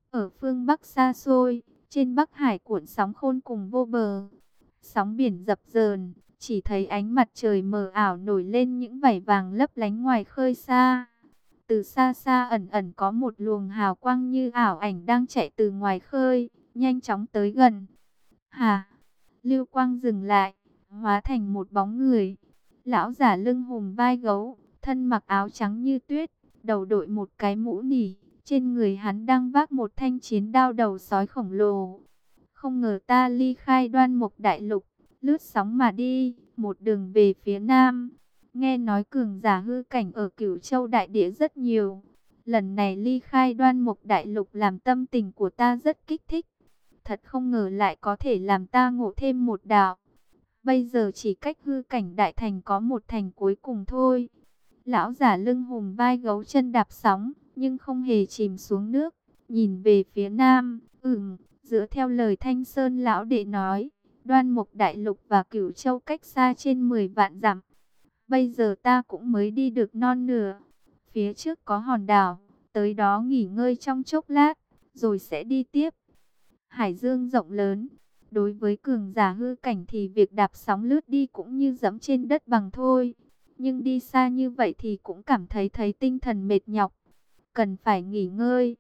Ở phương Bắc xa xôi, trên Bắc Hải cuộn sóng khôn cùng vô bờ. Sóng biển dập dờn, chỉ thấy ánh mặt trời mờ ảo nổi lên những vảy vàng lấp lánh ngoài khơi xa. Từ xa xa ẩn ẩn có một luồng hào quang như ảo ảnh đang chạy từ ngoài khơi, nhanh chóng tới gần. Hà, lưu quang dừng lại, hóa thành một bóng người. Lão giả lưng hùm vai gấu, thân mặc áo trắng như tuyết, đầu đội một cái mũ nỉ. Trên người hắn đang vác một thanh chiến đao đầu sói khổng lồ. Không ngờ ta ly khai Đoan Mục Đại Lục, lướt sóng mà đi, một đường về phía nam. Nghe nói cường giả hư cảnh ở Cửu Châu Đại Địa rất nhiều. Lần này ly khai Đoan Mục Đại Lục làm tâm tình của ta rất kích thích. Thật không ngờ lại có thể làm ta ngộ thêm một đạo. Bây giờ chỉ cách hư cảnh đại thành có một thành cuối cùng thôi. Lão giả lưng hùm vai gấu chân đạp sóng, nhưng không hề chìm xuống nước. Nhìn về phía nam, dựa theo lời Thanh Sơn lão đệ nói, Đoan Mục Đại Lục và Cửu Châu cách xa trên 10 vạn dặm. Bây giờ ta cũng mới đi được non nửa. Phía trước có hòn đảo, tới đó nghỉ ngơi trong chốc lát, rồi sẽ đi tiếp. Hải dương rộng lớn, đối với cường giả hư cảnh thì việc đạp sóng lướt đi cũng như dẫm trên đất bằng thôi. Nhưng đi xa như vậy thì cũng cảm thấy tinh thần mệt nhọc, cần phải nghỉ ngơi.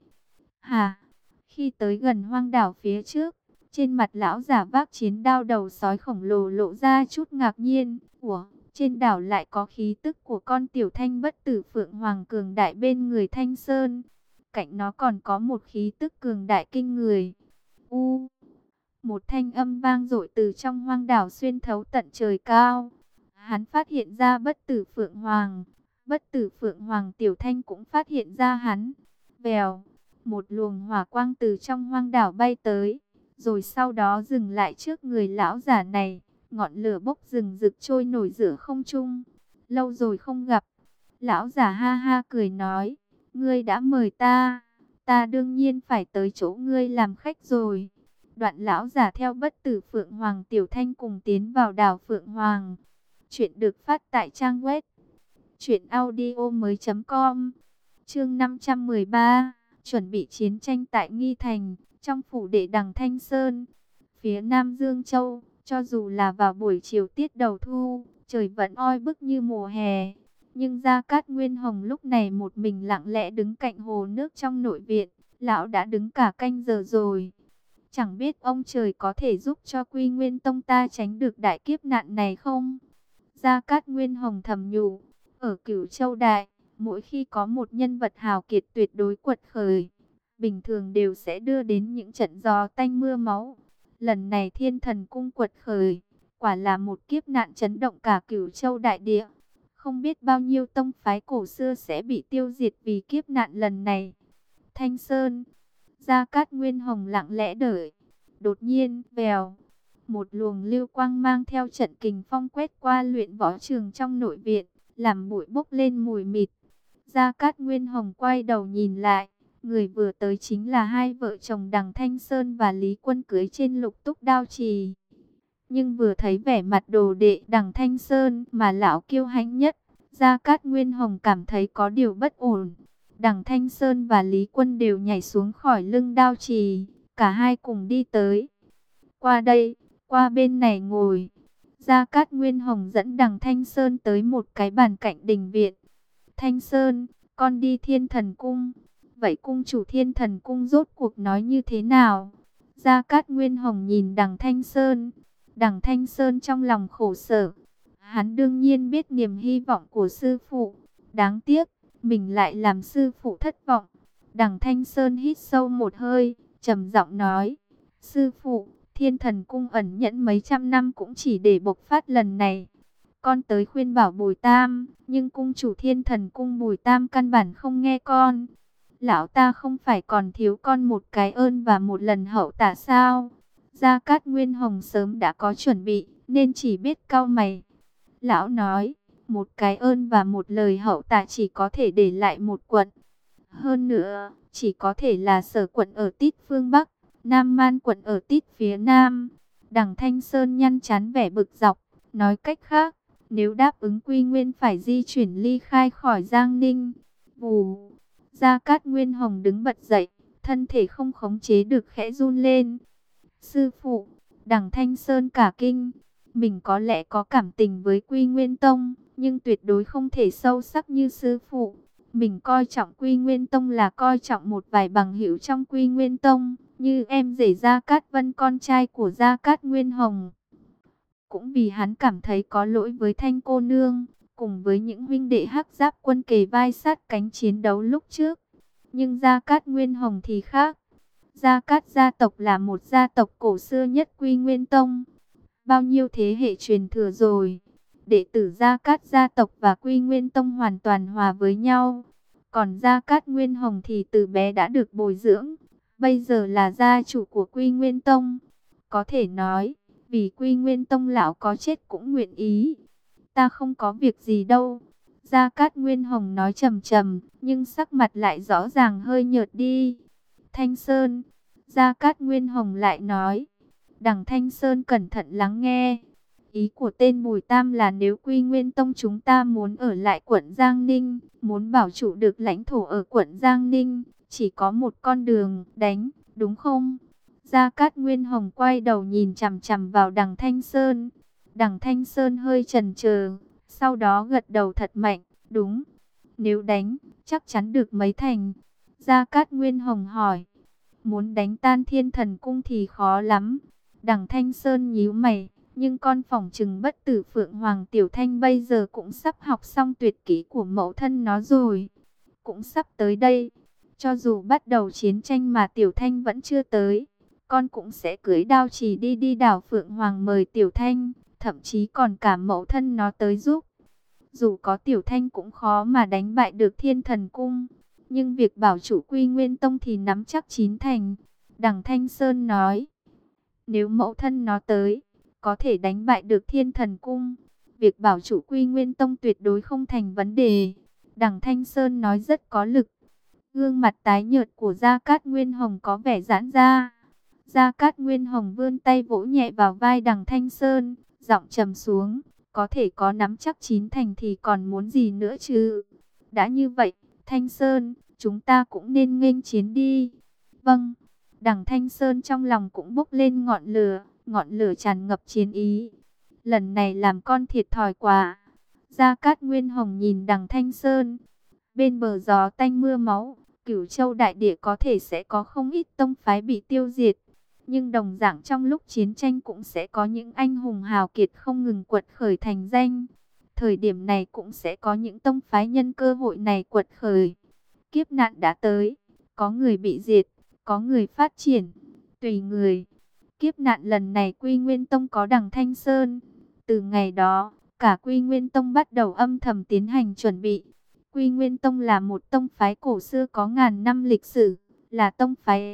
Khi tới gần hoang đảo phía trước, trên mặt lão giả vác chiến đao đầu sói khổng lồ lộ ra chút ngạc nhiên. Ủa, trên đảo lại có khí tức của con tiểu thanh bất tử phượng hoàng cường đại bên người Thanh Sơn. Cạnh nó còn có một khí tức cường đại kinh người. Một thanh âm vang dội từ trong hoang đảo xuyên thấu tận trời cao. Hắn phát hiện ra bất tử phượng hoàng. Bất tử phượng hoàng tiểu thanh cũng phát hiện ra hắn. Vèo, một luồng hỏa quang từ trong hoang đảo bay tới, rồi sau đó dừng lại trước người lão giả này. Ngọn lửa bốc rừng rực trôi nổi giữa không trung. Lâu rồi không gặp. Lão giả ha ha cười nói, ngươi đã mời ta, ta đương nhiên phải tới chỗ ngươi làm khách rồi. Đoạn lão giả theo bất tử Phượng Hoàng Tiểu Thanh cùng tiến vào đảo Phượng Hoàng. Chuyện được phát tại trang web truyệnaudiomoi.com. Chương 513, chuẩn bị chiến tranh tại Nghi Thành, trong phủ đệ Đằng Thanh Sơn, phía Nam Dương Châu. Cho dù là vào buổi chiều tiết đầu thu, trời vẫn oi bức như mùa hè. Nhưng Gia Cát Nguyên Hồng lúc này một mình lặng lẽ đứng cạnh hồ nước trong nội viện. Lão đã đứng cả canh giờ rồi. Chẳng biết ông trời có thể giúp cho Quy Nguyên Tông ta tránh được đại kiếp nạn này không? Gia Cát Nguyên Hồng thầm nhủ. Ở Cửu Châu Đại, mỗi khi có một nhân vật hào kiệt tuyệt đối quật khởi, bình thường đều sẽ đưa đến những trận gió tanh mưa máu. Lần này Thiên Thần Cung quật khởi, quả là một kiếp nạn chấn động cả Cửu Châu Đại Địa. Không biết bao nhiêu tông phái cổ xưa sẽ bị tiêu diệt vì kiếp nạn lần này. Thanh Sơn, Gia Cát Nguyên Hồng lặng lẽ đợi. Đột nhiên, vèo, một luồng lưu quang mang theo trận kình phong quét qua luyện võ trường trong nội viện, làm bụi bốc lên mùi mịt. Gia Cát Nguyên Hồng quay đầu nhìn lại, người vừa tới chính là hai vợ chồng Đằng Thanh Sơn và Lý Quân cưới trên Lục Túc Đao Trì. Nhưng vừa thấy vẻ mặt đồ đệ Đằng Thanh Sơn mà lão kiêu hãnh nhất, Gia Cát Nguyên Hồng cảm thấy có điều bất ổn. Đằng Thanh Sơn và Lý Quân đều nhảy xuống khỏi lưng Đao Trì, cả hai cùng đi tới. Qua đây, qua bên này ngồi. Gia Cát Nguyên Hồng dẫn Đằng Thanh Sơn tới một cái bàn cạnh đình viện. Thanh Sơn, con đi Thiên Thần Cung. Vậy cung chủ Thiên Thần Cung rốt cuộc nói như thế nào? Gia Cát Nguyên Hồng nhìn Đằng Thanh Sơn. Đằng Thanh Sơn trong lòng khổ sở. Hắn đương nhiên biết niềm hy vọng của sư phụ. Đáng tiếc, mình lại làm sư phụ thất vọng. Đằng Thanh Sơn hít sâu một hơi, trầm giọng nói. Sư phụ, Thiên Thần Cung ẩn nhẫn mấy trăm năm cũng chỉ để bộc phát lần này. Con tới khuyên bảo Bùi Tam, nhưng cung chủ Thiên Thần Cung Bùi Tam căn bản không nghe con. Lão ta không phải còn thiếu con một cái ơn và một lần hậu tạ sao? Gia Cát Nguyên Hồng sớm đã có chuẩn bị, nên chỉ biết cau mày. Lão nói, một cái ơn và một lời hậu tạ chỉ có thể để lại một quận. Hơn nữa, chỉ có thể là Sở quận ở tít phương Bắc, Nam Man quận ở tít phía Nam. Đằng Thanh Sơn nhăn chán vẻ bực dọc, nói cách khác, nếu đáp ứng Quy Nguyên phải di chuyển ly khai khỏi Giang Ninh. Vù, Gia Cát Nguyên Hồng đứng bật dậy, thân thể không khống chế được khẽ run lên. Sư phụ, Đằng Thanh Sơn cả kinh. Mình có lẽ có cảm tình với Quy Nguyên Tông, nhưng tuyệt đối không thể sâu sắc như sư phụ. Mình coi trọng Quy Nguyên Tông là coi trọng một vài bằng hữu trong Quy Nguyên Tông, như em rể Gia Cát Vân, con trai của Gia Cát Nguyên Hồng. Cũng vì hắn cảm thấy có lỗi với Thanh cô nương, cùng với những huynh đệ Hắc Giáp quân kề vai sát cánh chiến đấu lúc trước. Nhưng Gia Cát Nguyên Hồng thì khác. Gia Cát gia tộc là một gia tộc cổ xưa nhất Quy Nguyên Tông. Bao nhiêu thế hệ truyền thừa rồi. Đệ tử Gia Cát gia tộc và Quy Nguyên Tông hoàn toàn hòa với nhau. Còn Gia Cát Nguyên Hồng thì từ bé đã được bồi dưỡng. Bây giờ là gia chủ của Quy Nguyên Tông. Có thể nói, vì Quy Nguyên Tông lão có chết cũng nguyện ý. Ta không có việc gì đâu. Gia Cát Nguyên Hồng nói trầm trầm, nhưng sắc mặt lại rõ ràng hơi nhợt đi. Thanh Sơn, Gia Cát Nguyên Hồng lại nói. Đằng Thanh Sơn cẩn thận lắng nghe. Ý của tên Bùi Tam là nếu Quy Nguyên Tông chúng ta muốn ở lại quận Giang Ninh, muốn bảo trụ được lãnh thổ ở quận Giang Ninh, chỉ có một con đường, đánh, đúng không? Gia Cát Nguyên Hồng quay đầu nhìn chằm chằm vào Đằng Thanh Sơn. Đằng Thanh Sơn hơi chần chờ, sau đó gật đầu thật mạnh, đúng. Nếu đánh, chắc chắn được mấy thành. Gia Cát Nguyên Hồng hỏi, muốn đánh tan Thiên Thần Cung thì khó lắm. Đằng Thanh Sơn nhíu mày, nhưng con phỏng trừng bất tử Phượng Hoàng Tiểu Thanh bây giờ cũng sắp học xong tuyệt kỹ của mẫu thân nó rồi. Cũng sắp tới đây. Cho dù bắt đầu chiến tranh mà Tiểu Thanh vẫn chưa tới, con cũng sẽ cưỡi đao chỉ đi đảo Phượng Hoàng mời Tiểu Thanh, thậm chí còn cả mẫu thân nó tới giúp. Dù có Tiểu Thanh cũng khó mà đánh bại được Thiên Thần Cung, nhưng việc bảo chủ Quy Nguyên Tông thì nắm chắc chín thành. Đằng Thanh Sơn nói, nếu mẫu thân nó tới, có thể đánh bại được Thiên Thần Cung, việc bảo chủ Quy Nguyên Tông tuyệt đối không thành vấn đề. Đằng Thanh Sơn nói rất có lực. Gương mặt tái nhợt của Gia Cát Nguyên Hồng có vẻ giãn ra. Gia Cát Nguyên Hồng vươn tay vỗ nhẹ vào vai Đằng Thanh Sơn, giọng trầm xuống, có thể có nắm chắc chín thành thì còn muốn gì nữa chứ. Đã như vậy, Thanh Sơn, chúng ta cũng nên nghênh chiến đi. Vâng. Đằng Thanh Sơn trong lòng cũng bốc lên ngọn lửa tràn ngập chiến ý. Lần này làm con thiệt thòi quá. Gia Cát Nguyên Hồng nhìn Đằng Thanh Sơn. Bên bờ gió tanh mưa máu, Cửu Châu đại địa có thể sẽ có không ít tông phái bị tiêu diệt. Nhưng đồng dạng trong lúc chiến tranh cũng sẽ có những anh hùng hào kiệt không ngừng quật khởi thành danh. Thời điểm này cũng sẽ có những tông phái nhân cơ hội này quật khởi. Kiếp nạn đã tới, có người bị diệt, có người phát triển, tùy người. Kiếp nạn lần này Quy Nguyên Tông có Đằng Thanh Sơn. Từ ngày đó, cả Quy Nguyên Tông bắt đầu âm thầm tiến hành chuẩn bị. Quy Nguyên Tông là một tông phái cổ xưa có ngàn năm lịch sử, là tông phái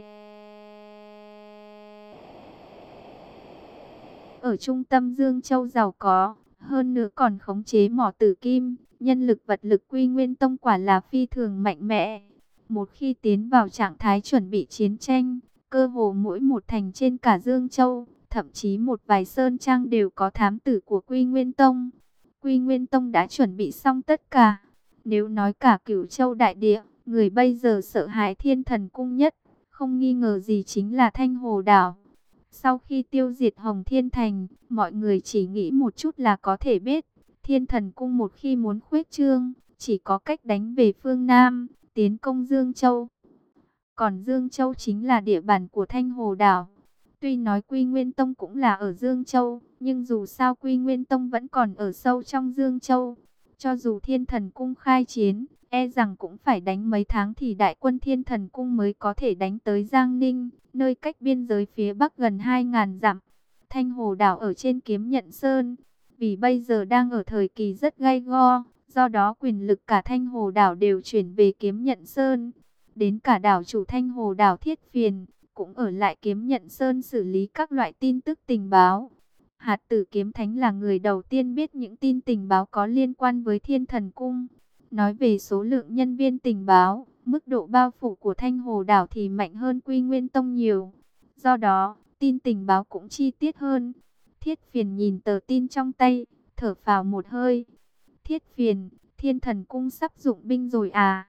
ở trung tâm Dương Châu giàu có, hơn nữa còn khống chế mỏ tử kim, nhân lực vật lực Quy Nguyên Tông quả là phi thường mạnh mẽ. Một khi tiến vào trạng thái chuẩn bị chiến tranh, cơ hồ mỗi một thành trên cả Dương Châu, thậm chí một vài sơn trang đều có thám tử của Quy Nguyên Tông. Quy Nguyên Tông đã chuẩn bị xong tất cả. Nếu nói cả Cửu Châu đại địa, người bây giờ sợ hãi Thiên Thần Cung nhất, không nghi ngờ gì chính là Thanh Hồ Đảo. Sau khi tiêu diệt Hồng Thiên Thành, mọi người chỉ nghĩ một chút là có thể biết, Thiên Thần Cung một khi muốn khuếch trương, chỉ có cách đánh về phương Nam, tiến công Dương Châu. Còn Dương Châu chính là địa bàn của Thanh Hồ Đảo. Tuy nói Quy Nguyên Tông cũng là ở Dương Châu, nhưng dù sao Quy Nguyên Tông vẫn còn ở sâu trong Dương Châu. Cho dù Thiên Thần Cung khai chiến, e rằng cũng phải đánh mấy tháng thì đại quân Thiên Thần Cung mới có thể đánh tới Giang Ninh, nơi cách biên giới phía Bắc gần 2.000 dặm. Thanh Hồ Đảo ở trên Kiếm Nhận Sơn, vì bây giờ đang ở thời kỳ rất gay go, do đó quyền lực cả Thanh Hồ Đảo đều chuyển về Kiếm Nhận Sơn. Đến cả đảo chủ Thanh Hồ Đảo Thiết Phiền cũng ở lại Kiếm Nhận Sơn xử lý các loại tin tức tình báo. Hạt Tử Kiếm Thánh là người đầu tiên biết những tin tình báo có liên quan với Thiên Thần Cung. Nói về số lượng nhân viên tình báo, mức độ bao phủ của Thanh Hồ Đảo thì mạnh hơn Quy Nguyên Tông nhiều. Do đó, tin tình báo cũng chi tiết hơn. Thiết Phiền nhìn tờ tin trong tay, thở phào một hơi. Thiết Phiền, Thiên Thần Cung sắp dụng binh rồi à?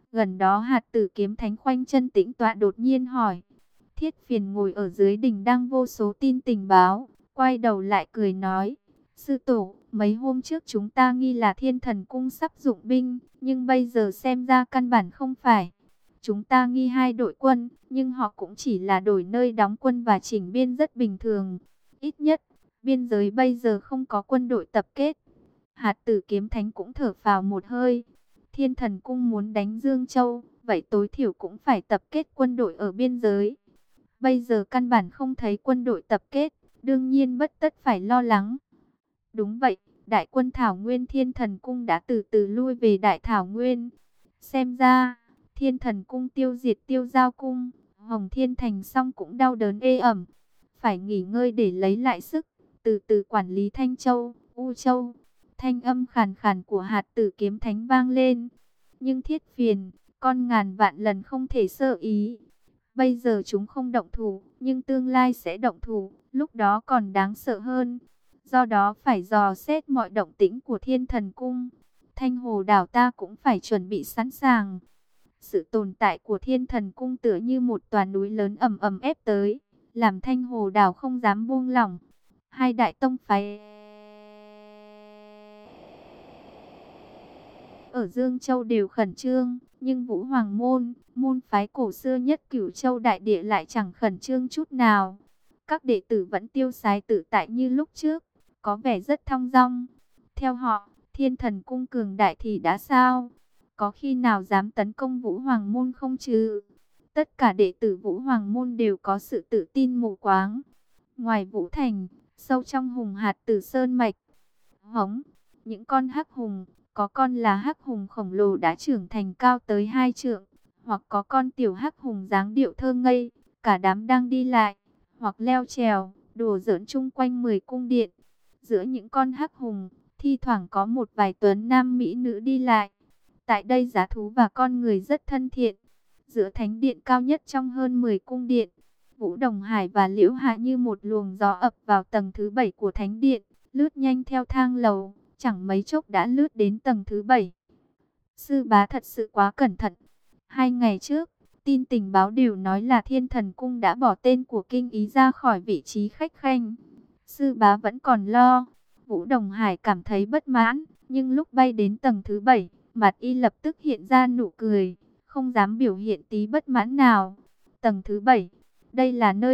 Gần đó Hạt Tử Kiếm Thánh khoanh chân tĩnh tọa đột nhiên hỏi. Thiết Phiền ngồi ở dưới đỉnh đang vô số tin tình báo, quay đầu lại cười nói: sư tổ, mấy hôm trước chúng ta nghi là Thiên Thần Cung sắp dụng binh, nhưng bây giờ xem ra căn bản không phải. Chúng ta nghi hai đội quân, nhưng họ cũng chỉ là đổi nơi đóng quân và chỉnh biên rất bình thường. Ít nhất, biên giới bây giờ không có quân đội tập kết. Hạt Tử Kiếm Thánh cũng thở phào một hơi. Thiên Thần Cung muốn đánh Dương Châu, vậy tối thiểu cũng phải tập kết quân đội ở biên giới. Bây giờ căn bản không thấy quân đội tập kết, đương nhiên bất tất phải lo lắng. Đúng vậy, đại quân Thảo Nguyên Thiên Thần Cung đã từ từ lui về Đại Thảo Nguyên. Xem ra, Thiên Thần Cung tiêu diệt Tiêu Giao Cung, Hồng Thiên Thành xong cũng đau đớn ê ẩm. Phải nghỉ ngơi để lấy lại sức, từ từ quản lý Thanh Châu, U Châu. Thanh âm khàn khàn của Hạt Tử Kiếm Thánh vang lên. Nhưng Thiết Phiền, con ngàn vạn lần không thể sơ ý. Bây giờ chúng không động thủ, nhưng tương lai sẽ động thủ, lúc đó còn đáng sợ hơn. Do đó phải dò xét mọi động tĩnh của Thiên Thần Cung. Thanh Hồ đảo ta cũng phải chuẩn bị sẵn sàng. Sự tồn tại của Thiên Thần Cung tựa như một tòa núi lớn ầm ầm ép tới, làm Thanh Hồ đảo không dám buông lỏng. Hai đại tông phái ở Dương Châu đều khẩn trương, nhưng Vũ Hoàng Môn, môn phái cổ xưa nhất Cửu Châu đại địa lại chẳng khẩn trương chút nào. Các đệ tử vẫn tiêu sái tự tại như lúc trước, có vẻ rất thong dong. Theo họ, Thiên Thần Cung cường đại thì đã sao? Có khi nào dám tấn công Vũ Hoàng Môn không chứ? Tất cả đệ tử Vũ Hoàng Môn đều có sự tự tin mù quáng. Ngoài Vũ Thành, sâu trong Hùng Hạt Tử Sơn Mạch, hống, những con hắc hùng, có con là hắc hùng khổng lồ đã trưởng thành cao tới 2 trượng, hoặc có con tiểu hắc hùng dáng điệu thơ ngây, cả đám đang đi lại, hoặc leo trèo, đùa giỡn chung quanh 10 cung điện. Giữa những con hắc hùng, thi thoảng có một vài tuấn nam mỹ nữ đi lại. Tại đây giá thú và con người rất thân thiện. Giữa thánh điện cao nhất trong hơn 10 cung điện, Vũ Đồng Hải và Liễu Hạ như một luồng gió ập vào tầng thứ 7 của thánh điện, lướt nhanh theo thang lầu, chẳng mấy chốc đã lướt đến tầng thứ 7. Sư bá thật sự quá cẩn thận. 2 ngày trước, tin tình báo đều nói là Thiên Thần Cung đã bỏ tên của Kinh Ý ra khỏi vị trí khách khanh. Sư bá vẫn còn lo. Vũ Đồng Hải cảm thấy bất mãn, nhưng lúc bay đến tầng thứ 7, mặt y lập tức hiện ra nụ cười, không dám biểu hiện tí bất mãn nào. Tầng thứ 7, đây là nơi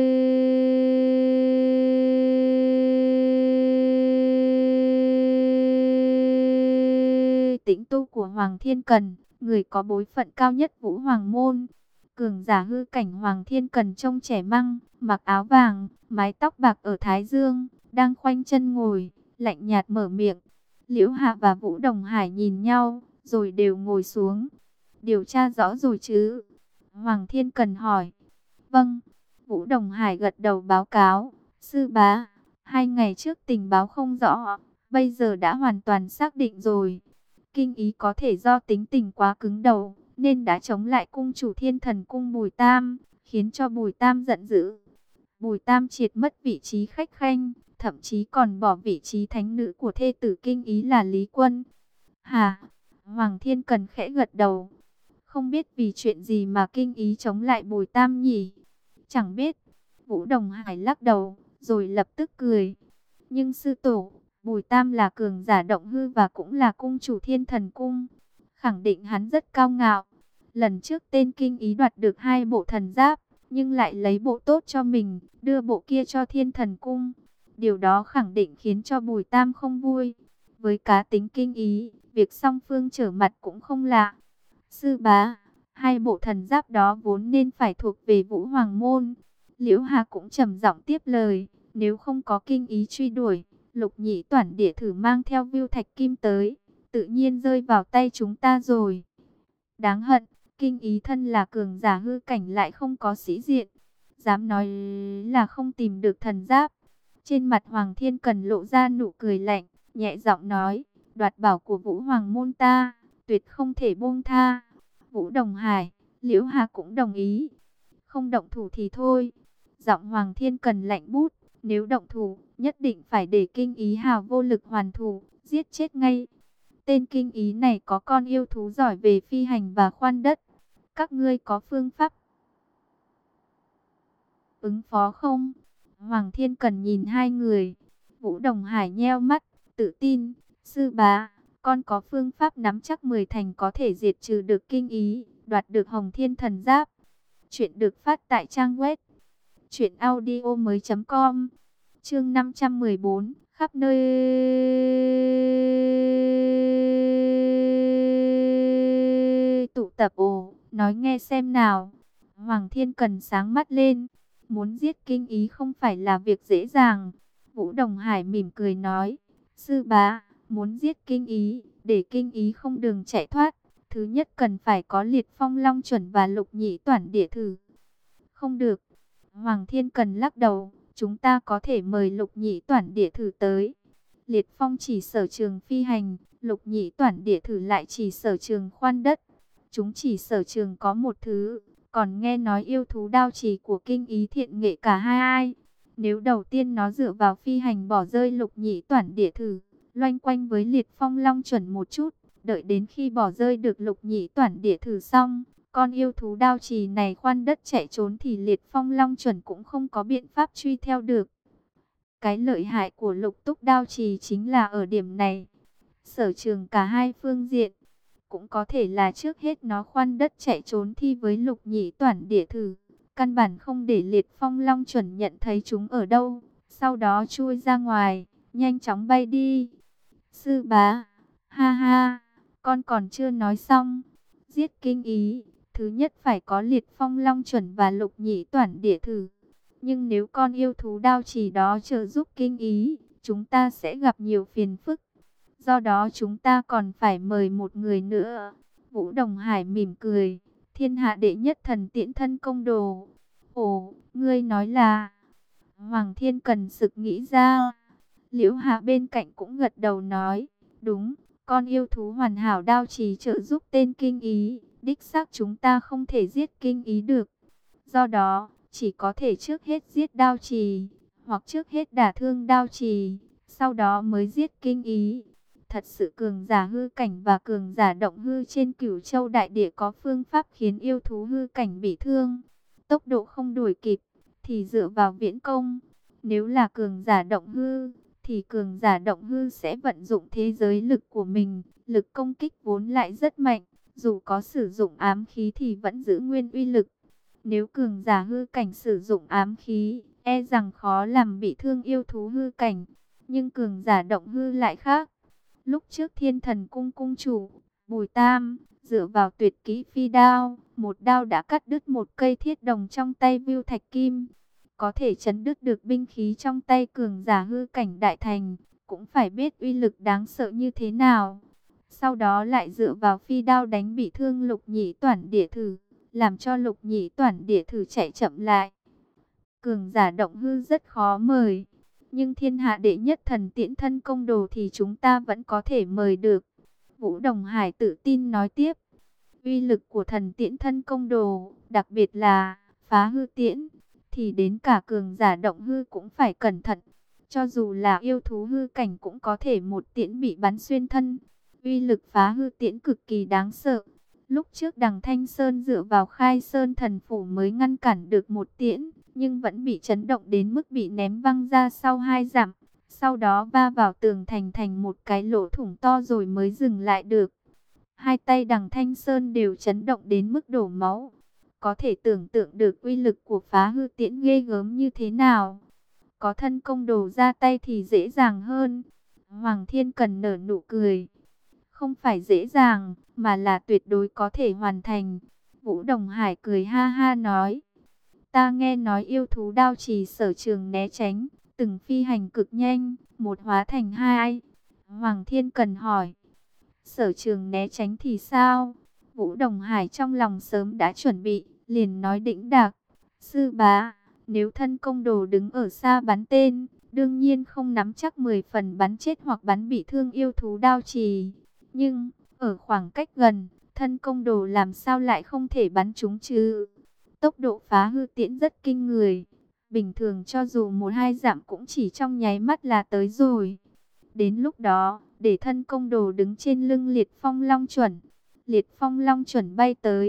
tĩnh tu của Hoàng Thiên Cần, người có bối phận cao nhất Vũ Hoàng Môn. Cường giả hư cảnh Hoàng Thiên Cần trông trẻ măng, mặc áo vàng, mái tóc bạc ở thái dương, đang khoanh chân ngồi, lạnh nhạt mở miệng. Liễu Hạ và Vũ Đồng Hải nhìn nhau, rồi đều ngồi xuống. Điều tra rõ rồi chứ? Hoàng Thiên Cần hỏi. Vâng. Vũ Đồng Hải gật đầu báo cáo. Sư bá, 2 ngày trước tình báo không rõ, bây giờ đã hoàn toàn xác định rồi. Kinh Ý có thể do tính tình quá cứng đầu, nên đã chống lại cung chủ Thiên Thần Cung Bùi Tam, khiến cho Bùi Tam giận dữ. Bùi Tam triệt mất vị trí khách khanh, thậm chí còn bỏ vị trí thánh nữ của thê tử Kinh Ý là Lý Quân. Hả? Hoàng Thiên Cần khẽ gật đầu. Không biết vì chuyện gì mà Kinh Ý chống lại Bùi Tam nhỉ? Chẳng biết. Vũ Đồng Hải lắc đầu, rồi lập tức cười. Nhưng sư tổ, Bùi Tam là cường giả động hư và cũng là cung chủ Thiên Thần Cung. Khẳng định hắn rất cao ngạo. Lần trước tên Kinh Ý đoạt được 2 bộ thần giáp, nhưng lại lấy bộ tốt cho mình, đưa bộ kia cho Thiên Thần Cung. Điều đó khẳng định khiến cho Bùi Tam không vui. Với cá tính Kinh Ý, việc song phương trở mặt cũng không lạ. Sư bá, 2 bộ thần giáp đó vốn nên phải thuộc về Vũ Hoàng Môn. Liễu Hà cũng trầm giọng tiếp lời, nếu không có Kinh Ý truy đuổi, Lục Nhĩ Toản Địa thử mang theo Viu Thạch Kim tới, tự nhiên rơi vào tay chúng ta rồi. Đáng hận, Kinh Ý thân là cường giả hư cảnh lại không có sĩ diện, dám nói là không tìm được thần giáp. Trên mặt Hoàng Thiên Cần lộ ra nụ cười lạnh, nhẹ giọng nói, đoạt bảo của Vũ Hoàng Môn ta, tuyệt không thể buông tha. Vũ Đồng Hải, Liễu Hà cũng đồng ý. Không động thủ thì thôi. Giọng Hoàng Thiên Cần lạnh bút, nếu động thủ, nhất định phải để Kinh Ý hào vô lực hoàn thủ, giết chết ngay. Tên Kinh Ý này có con yêu thú giỏi về phi hành và khoan đất, Các ngươi có phương pháp ứng phó không? Hoàng Thiên Cần nhìn hai người. Vũ Đồng Hải nheo mắt, tự tin. Sư bá, con có phương pháp nắm chắc 10 thành có thể diệt trừ được kinh ý, đoạt được Hồng Thiên Thần Giáp. Chuyện được phát tại trang web truyệnaudiomoi.com. Chương 514, khắp nơi tụ tập. Ồ, nói nghe xem nào. Hoàng Thiên Cần sáng mắt lên. Muốn giết kinh ý không phải là việc dễ dàng. Vũ Đồng Hải mỉm cười nói, sư bá, muốn giết kinh ý, để kinh ý không đường chạy thoát, thứ nhất cần phải có Liệt Phong Long Chuẩn và Lục Nhĩ Toản Địa Thử. Không được. Hoàng Thiên Cần lắc đầu, chúng ta có thể mời Lục Nhĩ Toản Địa Thử tới. Liệt Phong chỉ sở trường phi hành, Lục Nhĩ Toản Địa Thử lại chỉ sở trường khoan đất. Chúng chỉ sở trường có một thứ, còn nghe nói yêu thú đao chỉ của kinh ý thiện nghệ cả hai ai. Nếu đầu tiên nó dựa vào phi hành bỏ rơi Lục Nhĩ Toản Địa Thử, loanh quanh với Liệt Phong Long Chuẩn một chút, đợi đến khi bỏ rơi được Lục Nhĩ Toản Địa Thử xong, con yêu thú đao trì này khoan đất chạy trốn thì Liệt Phong Long Chuẩn cũng không có biện pháp truy theo được. Cái lợi hại của Lục Túc đao trì chính là ở điểm này. Sở trường cả hai phương diện. Cũng có thể là trước hết nó khoan đất chạy trốn thi với Lục Nhĩ Toản Địa Thử. Căn bản không để Liệt Phong Long Chuẩn nhận thấy chúng ở đâu. Sau đó chui ra ngoài, nhanh chóng bay đi. Sư bá, ha ha, con còn chưa nói xong. Giết kinh ý, thứ nhất phải có Liệt Phong Long Chuẩn và Lục Nhĩ Toản Địa Thử. Nhưng nếu con yêu thú đao chỉ đó trợ giúp kinh ý, chúng ta sẽ gặp nhiều phiền phức. Do đó chúng ta còn phải mời một người nữa. Vũ Đồng Hải mỉm cười. Thiên hạ đệ nhất thần tiễn thân công đồ. Ồ, ngươi nói là... Hoàng Thiên Cần sực nghĩ ra. Liễu Hạ bên cạnh cũng gật đầu nói. Đúng, con yêu thú hoàn hảo đao trì trợ giúp tên kinh ý. Đích xác chúng ta không thể giết kinh ý được. Do đó, chỉ có thể trước hết giết đao trì, hoặc trước hết đả thương đao trì, sau đó mới giết kinh ý. Thật sự cường giả hư cảnh và cường giả động hư trên Cửu Châu đại địa có phương pháp khiến yêu thú hư cảnh bị thương, tốc độ không đuổi kịp, thì dựa vào viễn công. Nếu là cường giả động hư, thì cường giả động hư sẽ vận dụng thế giới lực của mình, lực công kích vốn lại rất mạnh, dù có sử dụng ám khí thì vẫn giữ nguyên uy lực. Nếu cường giả hư cảnh sử dụng ám khí, e rằng khó làm bị thương yêu thú hư cảnh, nhưng cường giả động hư lại khác. Lúc trước Thiên Thần Cung cung chủ Bùi Tam dựa vào tuyệt kỹ phi đao, một đao đã cắt đứt một cây thiết đồng trong tay Vưu Thạch Kim. Có thể chấn đứt được binh khí trong tay cường giả hư cảnh đại thành, cũng phải biết uy lực đáng sợ như thế nào. Sau đó lại dựa vào phi đao đánh bị thương Lục Nhĩ Toản Địa Thử, làm cho Lục Nhĩ Toản Địa Thử chạy chậm lại. Cường giả động hư rất khó mời, nhưng thiên hạ đệ nhất thần tiễn thân công đồ thì chúng ta vẫn có thể mời được. Vũ Đồng Hải tự tin nói tiếp. Uy lực của thần tiễn thân công đồ, đặc biệt là phá hư tiễn, thì đến cả cường giả động hư cũng phải cẩn thận. Cho dù là yêu thú hư cảnh cũng có thể một tiễn bị bắn xuyên thân. Uy lực phá hư tiễn cực kỳ đáng sợ. Lúc trước Đằng Thanh Sơn dựa vào Khai Sơn Thần Phủ mới ngăn cản được một tiễn, nhưng vẫn bị chấn động đến mức bị ném văng ra sau 2 dặm. Sau đó va vào tường thành thành một cái lỗ thủng to rồi mới dừng lại được. Hai tay Đằng Thanh Sơn đều chấn động đến mức đổ máu. Có thể tưởng tượng được uy lực của phá hư tiễn ghê gớm như thế nào. Có thân công đồ ra tay thì dễ dàng hơn. Hoàng Thiên Cần nở nụ cười. Không phải dễ dàng, mà là tuyệt đối có thể hoàn thành. Vũ Đồng Hải cười ha ha nói. Ta nghe nói yêu thú đao trì sở trường né tránh, từng phi hành cực nhanh, một hóa thành hai. Hoàng Thiên Cần hỏi. Sở trường né tránh thì sao? Vũ Đồng Hải trong lòng sớm đã chuẩn bị, liền nói đĩnh đạc. Sư bá, nếu thân công đồ đứng ở xa bắn tên, đương nhiên không nắm chắc 10 phần bắn chết hoặc bắn bị thương yêu thú đao trì. Nhưng, ở khoảng cách gần, thân công đồ làm sao lại không thể bắn chúng chứ? Tốc độ phá hư tiễn rất kinh người. Bình thường cho dù 1-2 dặm cũng chỉ trong nháy mắt là tới rồi. Đến lúc đó, để thân công đồ đứng trên lưng Liệt Phong Long Chuẩn. Liệt Phong Long Chuẩn bay tới,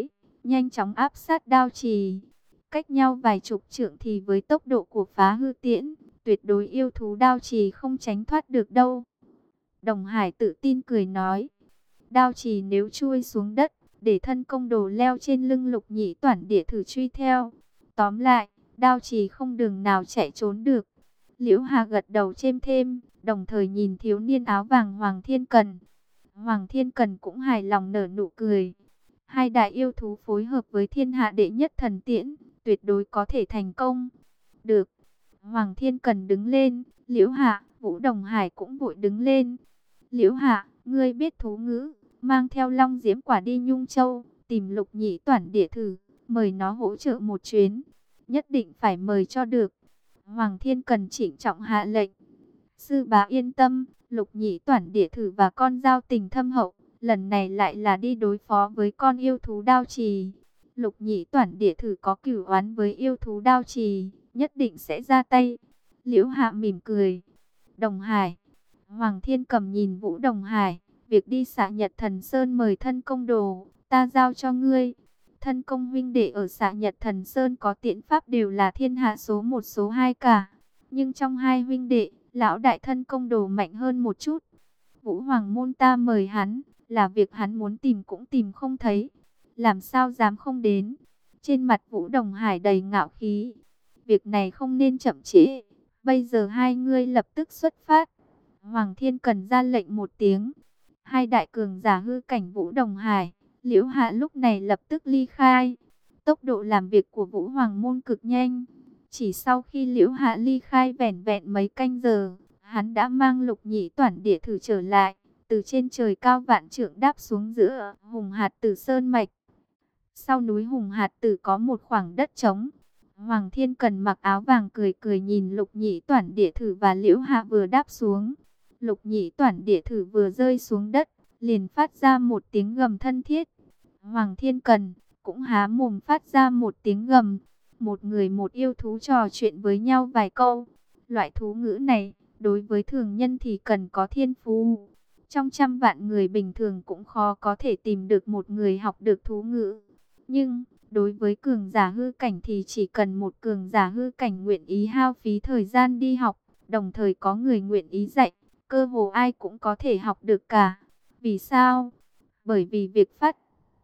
nhanh chóng áp sát Đao Trì. Cách nhau vài chục trượng thì với tốc độ của Phá Hư Tiễn, tuyệt đối yêu thú Đao Trì không tránh thoát được đâu. Đồng Hải tự tin cười nói, Đao Trì nếu chui xuống đất, để thân công đồ leo trên lưng Lục Nhĩ Toản Địa thử truy theo. Tóm lại, Đao Trì không đường nào chạy trốn được. Liễu Hà gật đầu chêm thêm, đồng thời nhìn thiếu niên áo vàng Hoàng Thiên Cần. Hoàng Thiên Cần cũng hài lòng nở nụ cười. Hai đại yêu thú phối hợp với thiên hạ đệ nhất thần tiễn, tuyệt đối có thể thành công. Được. Hoàng Thiên Cần đứng lên, Liễu Hạ, Vũ Đồng Hải cũng vội đứng lên. Liễu Hạ, ngươi biết thú ngữ, mang theo Long Diễm Quả đi Nhung Châu, tìm Lục Nhĩ Toản Địa thử, mời nó hỗ trợ một chuyến. Nhất định phải mời cho được. Hoàng Thiên Cần trịnh trọng hạ lệnh. Sư bá yên tâm, Lục Nhĩ Toản Địa thử và con giao tình thâm hậu, lần này lại là đi đối phó với con yêu thú Đao Trì. Lục Nhĩ Toản Địa thử có cửu oán với yêu thú Đao Trì, nhất định sẽ ra tay. Liễu Hạ mỉm cười. Đồng Hải. Hoàng Thiên Cầm nhìn Vũ Đồng Hải, việc đi Xạ Nhật Thần Sơn mời thân công đồ, ta giao cho ngươi. Thân công huynh đệ ở Xạ Nhật Thần Sơn có tiễn pháp đều là thiên hạ số 1 số 2 cả. Nhưng trong hai huynh đệ, lão đại thân công đồ mạnh hơn một chút. Vũ Hoàng môn ta mời hắn, là việc hắn muốn tìm cũng tìm không thấy. Làm sao dám không đến. Trên mặt Vũ Đồng Hải đầy ngạo khí. Việc này không nên chậm trễ. Bây giờ hai ngươi lập tức xuất phát. Hoàng Thiên Cần ra lệnh một tiếng. Hai đại cường giả hư cảnh Vũ Đồng Hải, Liễu Hạ lúc này lập tức ly khai. Tốc độ làm việc của Vũ Hoàng môn cực nhanh. Chỉ sau khi Liễu Hạ ly khai vẻn vẹn mấy canh giờ, hắn đã mang Lục Nhĩ Toản Địa thử trở lại, từ trên trời cao vạn trượng đáp xuống giữa Hùng Hạt Tử Sơn mạch. Sau núi Hùng Hạt Tử có một khoảng đất trống. Hoàng Thiên Cần mặc áo vàng cười cười nhìn Lục Nhĩ Toản Địa thử và Liễu Hạ vừa đáp xuống. Lục Nhĩ Toản Địa thử vừa rơi xuống đất, liền phát ra một tiếng gầm thân thiết. Hoàng Thiên Cần cũng há mồm phát ra một tiếng gầm. Một người một yêu thú trò chuyện với nhau vài câu. Loại thú ngữ này, đối với thường nhân thì cần có thiên phú. Trong trăm vạn người bình thường cũng khó có thể tìm được một người học được thú ngữ. Nhưng, đối với cường giả hư cảnh thì chỉ cần một cường giả hư cảnh nguyện ý hao phí thời gian đi học, đồng thời có người nguyện ý dạy, cơ hồ ai cũng có thể học được cả. Vì sao? Bởi vì việc phát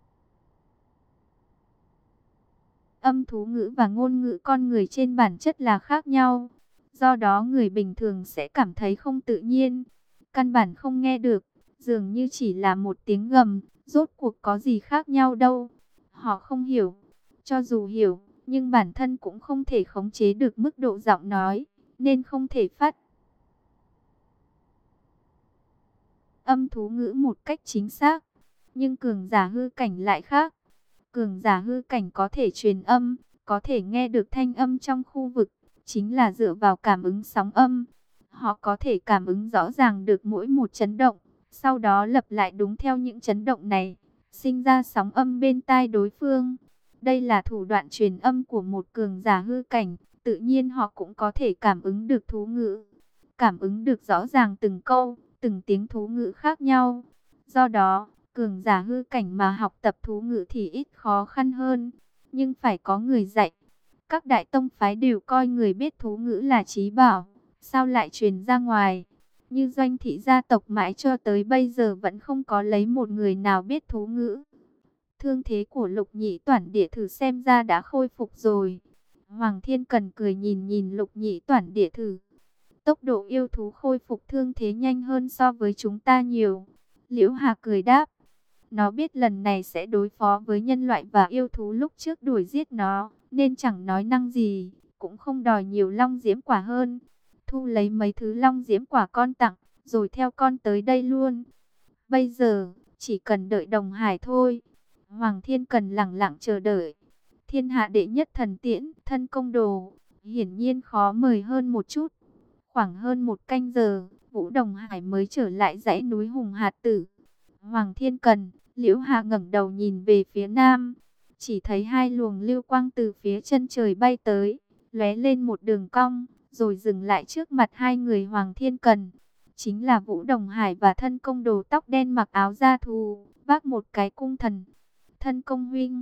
âm thú ngữ và ngôn ngữ con người trên bản chất là khác nhau. Do đó người bình thường sẽ cảm thấy không tự nhiên, căn bản không nghe được, dường như chỉ là một tiếng gầm, rốt cuộc có gì khác nhau đâu. Họ không hiểu, cho dù hiểu, nhưng bản thân cũng không thể khống chế được mức độ giọng nói, nên không thể phát âm thú ngữ một cách chính xác. Nhưng cường giả hư cảnh lại khác. Cường giả hư cảnh có thể truyền âm, có thể nghe được thanh âm trong khu vực, chính là dựa vào cảm ứng sóng âm. Họ có thể cảm ứng rõ ràng được mỗi một chấn động, sau đó lặp lại đúng theo những chấn động này, sinh ra sóng âm bên tai đối phương. Đây là thủ đoạn truyền âm của một cường giả hư cảnh, tự nhiên họ cũng có thể cảm ứng được thú ngữ. Cảm ứng được rõ ràng từng câu, từng tiếng thú ngữ khác nhau. Do đó, cường giả hư cảnh mà học tập thú ngữ thì ít khó khăn hơn, nhưng phải có người dạy. Các đại tông phái đều coi người biết thú ngữ là trí bảo, sao lại truyền ra ngoài? Như Doanh thị gia tộc mãi cho tới bây giờ vẫn không có lấy một người nào biết thú ngữ. Thương thế của Lục Nhĩ Toản Địa thử xem ra đã khôi phục rồi. Hoàng Thiên Cần cười nhìn nhìn Lục Nhĩ Toản Địa thử. Tốc độ yêu thú khôi phục thương thế nhanh hơn so với chúng ta nhiều. Liễu Hà cười đáp. Nó biết lần này sẽ đối phó với nhân loại và yêu thú lúc trước đuổi giết nó, nên chẳng nói năng gì, cũng không đòi nhiều long diễm quả hơn. Thu lấy mấy thứ long diễm quả con tặng, rồi theo con tới đây luôn. Bây giờ, chỉ cần đợi Đồng Hải thôi. Hoàng Thiên Cần lẳng lặng chờ đợi. Thiên hạ đệ nhất thần tiễn, thân công đồ, hiển nhiên khó mời hơn một chút. Khoảng hơn một canh giờ, Vũ Đồng Hải mới trở lại dãy núi Hùng Hạt Tử. Hoàng Thiên Cần, Liễu Hạ ngẩng đầu nhìn về phía nam, chỉ thấy hai luồng lưu quang từ phía chân trời bay tới, lóe lên một đường cong, rồi dừng lại trước mặt hai người Hoàng Thiên Cần. Chính là Vũ Đồng Hải và thân công đồ tóc đen mặc áo da thù, vác một cái cung thần. Thân công huynh,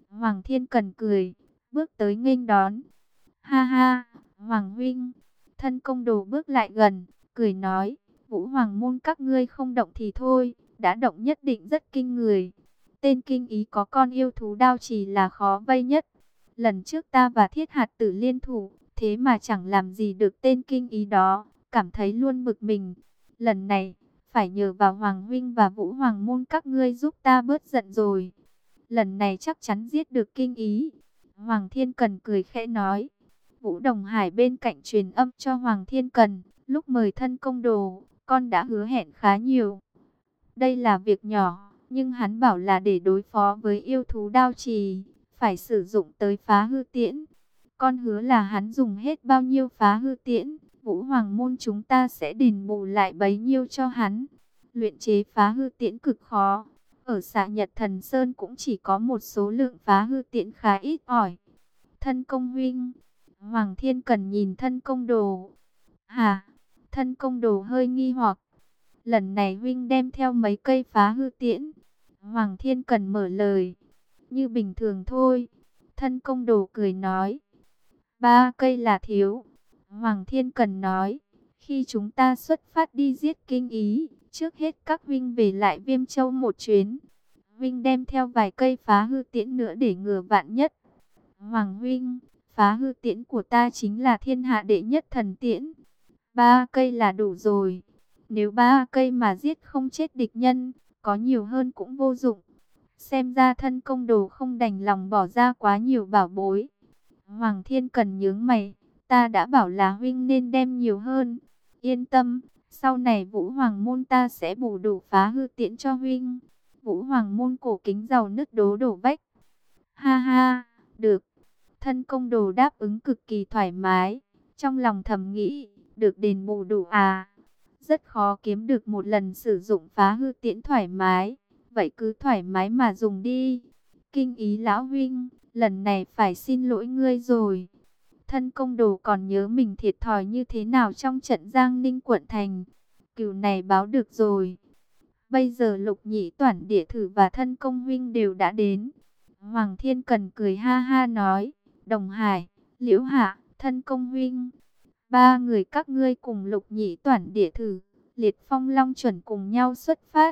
Hoàng Thiên Cần cười, bước tới nghênh đón. Ha ha, Hoàng huynh. Thân Công Đồ bước lại gần, cười nói, Vũ Hoàng môn các ngươi không động thì thôi, đã động nhất định rất kinh người. Tên kinh ý có con yêu thú đao chỉ là khó vây nhất. Lần trước ta và Thiết Hạt Tử liên thủ, thế mà chẳng làm gì được tên kinh ý đó, cảm thấy luôn bực mình. Lần này, phải nhờ vào Hoàng huynh và Vũ Hoàng môn các ngươi giúp ta bớt giận rồi. Lần này chắc chắn giết được kinh ý. Hoàng Thiên Cần cười khẽ nói. Vũ Đồng Hải bên cạnh truyền âm cho Hoàng Thiên Cần, lúc mời Thân Công Đồ, con đã hứa hẹn khá nhiều. Đây là việc nhỏ, nhưng hắn bảo là để đối phó với yêu thú đao trì, phải sử dụng tới phá hư tiễn. Con hứa là hắn dùng hết bao nhiêu phá hư tiễn, Vũ Hoàng môn chúng ta sẽ đền bù lại bấy nhiêu cho hắn. Luyện chế phá hư tiễn cực khó. Ở xã Nhật Thần Sơn cũng chỉ có một số lượng phá hư tiễn khá ít ỏi. Thân Công huynh, Hoàng Thiên Cần nhìn Thân Công Đồ. Hả? Thân Công Đồ hơi nghi hoặc. Lần này huynh đem theo mấy cây phá hư tiễn. Hoàng Thiên Cần mở lời. Như bình thường thôi. Thân Công Đồ cười nói. 3 cây là thiếu. Hoàng Thiên Cần nói. Khi chúng ta xuất phát đi giết kinh ý, trước hết các huynh về lại Viêm Châu một chuyến. Huynh đem theo vài cây phá hư tiễn nữa để ngừa vạn nhất. Hoàng huynh, phá hư tiễn của ta chính là thiên hạ đệ nhất thần tiễn. 3 cây là đủ rồi. Nếu 3 cây mà giết không chết địch nhân, có nhiều hơn cũng vô dụng. Xem ra Thân Công Đồ không đành lòng bỏ ra quá nhiều bảo bối. Hoàng Thiên Cần nhướng mày, ta đã bảo là huynh nên đem nhiều hơn. Yên tâm, sau này Vũ Hoàng môn ta sẽ bù đủ phá hư tiễn cho huynh. Vũ Hoàng môn cổ kính giàu nứt đố đổ vách. Ha ha, được. Thân Công Đồ đáp ứng cực kỳ thoải mái. Trong lòng thầm nghĩ, được đền bù đủ à. Rất khó kiếm được một lần sử dụng phá hư tiễn thoải mái. Vậy cứ thoải mái mà dùng đi. Kinh ý lão huynh, lần này phải xin lỗi ngươi rồi. Thân Công Đồ còn nhớ mình thiệt thòi như thế nào trong trận Giang Ninh quận thành. Cừu này báo được rồi. Bây giờ Lục Nhĩ Toản Địa Thử và Thân Công huynh đều đã đến. Hoàng Thiên Cần cười ha ha nói, Đồng Hải, Liễu Hạ, Thân Công huynh, 3 người các ngươi cùng Lục Nhĩ Toản Địa Thử, Liệt Phong Long Chuẩn cùng nhau xuất phát.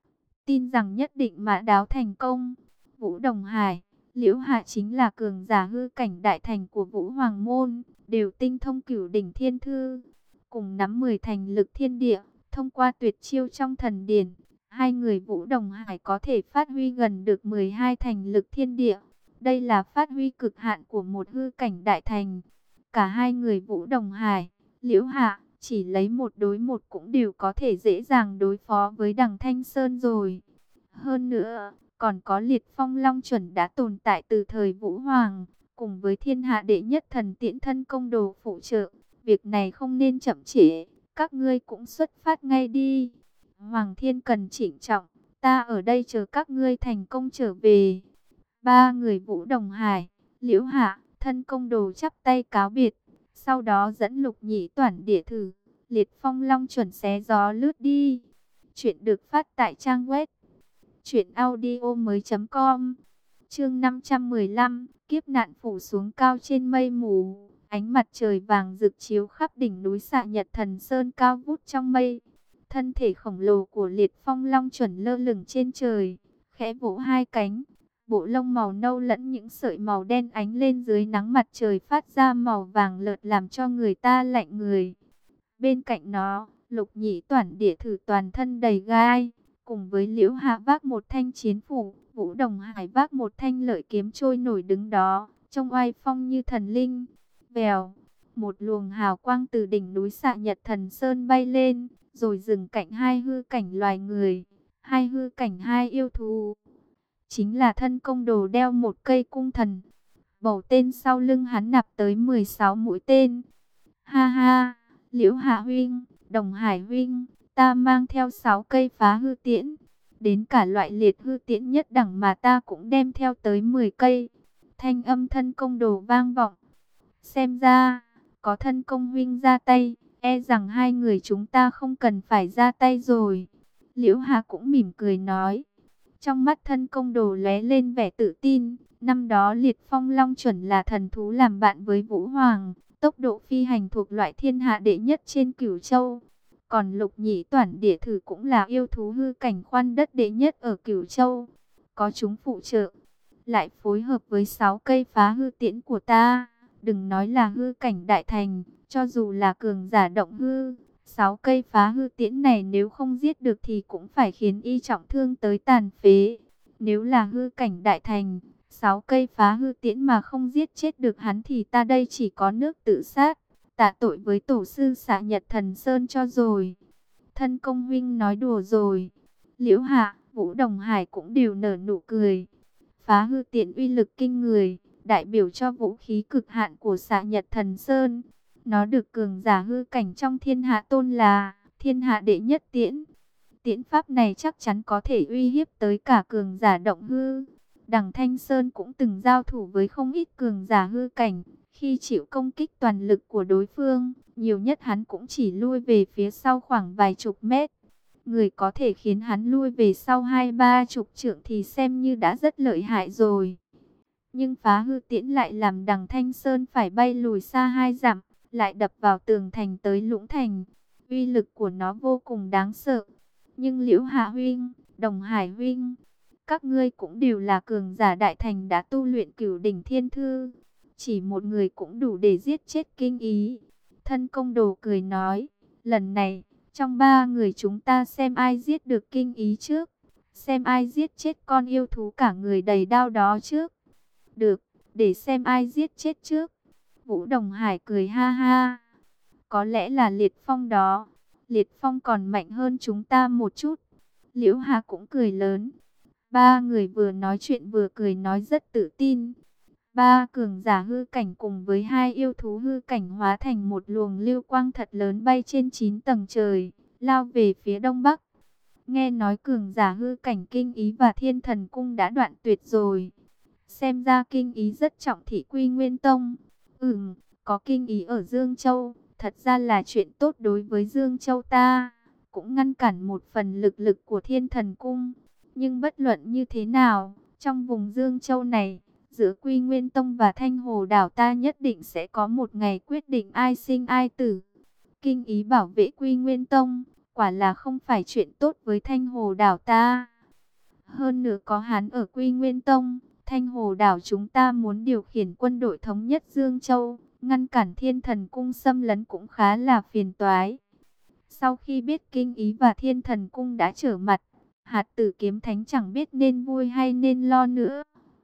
Tin rằng nhất định mã đáo thành công. Vũ Đồng Hải, Liễu Hạ chính là cường giả hư cảnh đại thành của Vũ Hoàng môn, đều tinh thông cửu đỉnh thiên thư, cùng nắm 10 thành lực thiên địa, thông qua tuyệt chiêu trong thần điển. Hai người Vũ Đồng Hải có thể phát huy gần được 12 thành lực thiên địa. Đây là phát huy cực hạn của một hư cảnh đại thành. Cả hai người Vũ Đồng Hải, Liễu Hạ, chỉ lấy một đối một cũng đều có thể dễ dàng đối phó với Đằng Thanh Sơn rồi. Hơn nữa, còn có Liệt Phong Long Chuẩn đã tồn tại từ thời Vũ Hoàng, cùng với thiên hạ đệ nhất thần tiễn Thân Công Đồ phụ trợ. Việc này không nên chậm trễ, các ngươi cũng xuất phát ngay đi. Hoàng Thiên Cần trịnh trọng, ta ở đây chờ các ngươi thành công trở về. 3 người Vũ Đồng Hải, Liễu Hạ, Thân Công Đồ chắp tay cáo biệt, sau đó dẫn Lục Nhĩ Toản Địa Thử, Liệt Phong Long Chuẩn xé gió lướt đi. Chuyện được phát tại trang web truyệnaudiomoi.com. Chương 515, kiếp nạn phủ xuống cao trên mây mù, ánh mặt trời vàng rực chiếu khắp đỉnh núi Xạ Nhật Thần Sơn cao vút trong mây. Thân thể khổng lồ của Liệt Phong Long Chuẩn lơ lửng trên trời, khẽ vỗ hai cánh, bộ lông màu nâu lẫn những sợi màu đen ánh lên dưới nắng mặt trời phát ra màu vàng lợt làm cho người ta lạnh người. Bên cạnh nó, Lục Nhĩ Toản Địa Thử toàn thân đầy gai, cùng với Liễu Hạ vác một thanh chiến phủ, Vũ Đồng Hải vác một thanh lợi kiếm trôi nổi đứng đó, trông oai phong như thần linh. Vèo, một luồng hào quang từ đỉnh núi Xạ Nhật Thần Sơn bay lên, rồi dừng cạnh hai hư cảnh loài người, hai hư cảnh hai yêu thú. Chính là Thân Công Đồ đeo một cây cung thần, bầu tên sau lưng hắn nạp tới 16 mũi tên. Ha ha, Liễu Hạ huynh, Đồng Hải huynh, ta mang theo 6 cây phá hư tiễn, đến cả loại liệt hư tiễn nhất đẳng mà ta cũng đem theo tới 10 cây. Thanh âm Thân Công Đồ vang vọng. Xem ra, có Thân Công huynh ra tay, e rằng hai người chúng ta không cần phải ra tay rồi. Liễu Hà cũng mỉm cười nói. Trong mắt Thân Công Đồ lóe lên vẻ tự tin, Năm đó Liệt Phong Long chuẩn là thần thú làm bạn với Vũ Hoàng, tốc độ phi hành thuộc loại thiên hạ đệ nhất trên Cửu Châu. Còn Lục Nhĩ Toản Đĩa Thử cũng là yêu thú hư cảnh khoan đất đệ nhất ở Cửu Châu. Có chúng phụ trợ, lại phối hợp với 6 cây phá hư tiễn của ta, đừng nói là hư cảnh đại thành, cho dù là cường giả động hư, 6 cây phá hư tiễn này nếu không giết được thì cũng phải khiến y trọng thương tới tàn phế. Nếu là hư cảnh đại thành, 6 cây phá hư tiễn mà không giết chết được hắn thì ta đây chỉ có nước tự sát, tạ tội với tổ sư Xạ Nhật Thần Sơn cho rồi. Thân công huynh nói đùa rồi. Liễu Hạ, Vũ Đồng Hải cũng đều nở nụ cười. Phá hư tiễn uy lực kinh người, đại biểu cho vũ khí cực hạn của Xạ Nhật Thần Sơn. Nó được cường giả hư cảnh trong thiên hạ tôn là thiên hạ đệ nhất tiễn. Tiễn pháp này chắc chắn có thể uy hiếp tới cả cường giả động hư. Đằng Thanh Sơn cũng từng giao thủ với không ít cường giả hư cảnh. Khi chịu công kích toàn lực của đối phương, nhiều nhất hắn cũng chỉ lui về phía sau khoảng vài chục mét. Người có thể khiến hắn lui về sau 20-30 trượng thì xem như đã rất lợi hại rồi. Nhưng phá hư tiễn lại làm đằng Thanh Sơn phải bay lùi xa 2 dặm, lại đập vào tường thành tới Lũng Thành. Uy lực của nó vô cùng đáng sợ. Nhưng Liễu Hạ huynh, Đồng Hải huynh, các ngươi cũng đều là cường giả đại thành đã tu luyện Cửu Đỉnh Thiên Thư. Chỉ một người cũng đủ để giết chết Kinh Ý. Thân Công Đồ cười nói, lần này, trong 3 người chúng ta xem ai giết được Kinh Ý trước. Xem ai giết chết con yêu thú cả người đầy đao đó trước. Được, để xem ai giết chết trước. Vũ Đồng Hải cười ha ha. Có lẽ là Liệt Phong đó. Liệt Phong còn mạnh hơn chúng ta một chút. Liễu Hà cũng cười lớn. 3 người vừa nói chuyện vừa cười nói rất tự tin. 3 cường giả hư cảnh cùng với 2 yêu thú hư cảnh hóa thành một luồng lưu quang thật lớn bay trên 9 tầng trời, lao về phía đông bắc. Nghe nói cường giả hư cảnh Kinh Ý và Thiên Thần Cung đã đoạn tuyệt rồi. Xem ra Kinh Ý rất trọng thị Quy Nguyên Tông. Có Kinh Ý ở Dương Châu, thật ra là chuyện tốt đối với Dương Châu ta, cũng ngăn cản một phần lực lực của Thiên Thần Cung. Nhưng bất luận như thế nào, trong vùng Dương Châu này, giữa Quy Nguyên Tông và Thanh Hồ Đảo ta nhất định sẽ có một ngày quyết định ai sinh ai tử. Kinh Ý bảo vệ Quy Nguyên Tông, quả là không phải chuyện tốt với Thanh Hồ Đảo ta. Hơn nữa có hắn ở Quy Nguyên Tông, Thanh Hồ Đảo chúng ta muốn điều khiển quân đội thống nhất Dương Châu, ngăn cản Thiên Thần Cung xâm lấn cũng khá là phiền toái. Sau khi biết Kinh Ý và Thiên Thần Cung đã trở mặt, Hạt Tử Kiếm Thánh chẳng biết nên vui hay nên lo nữa.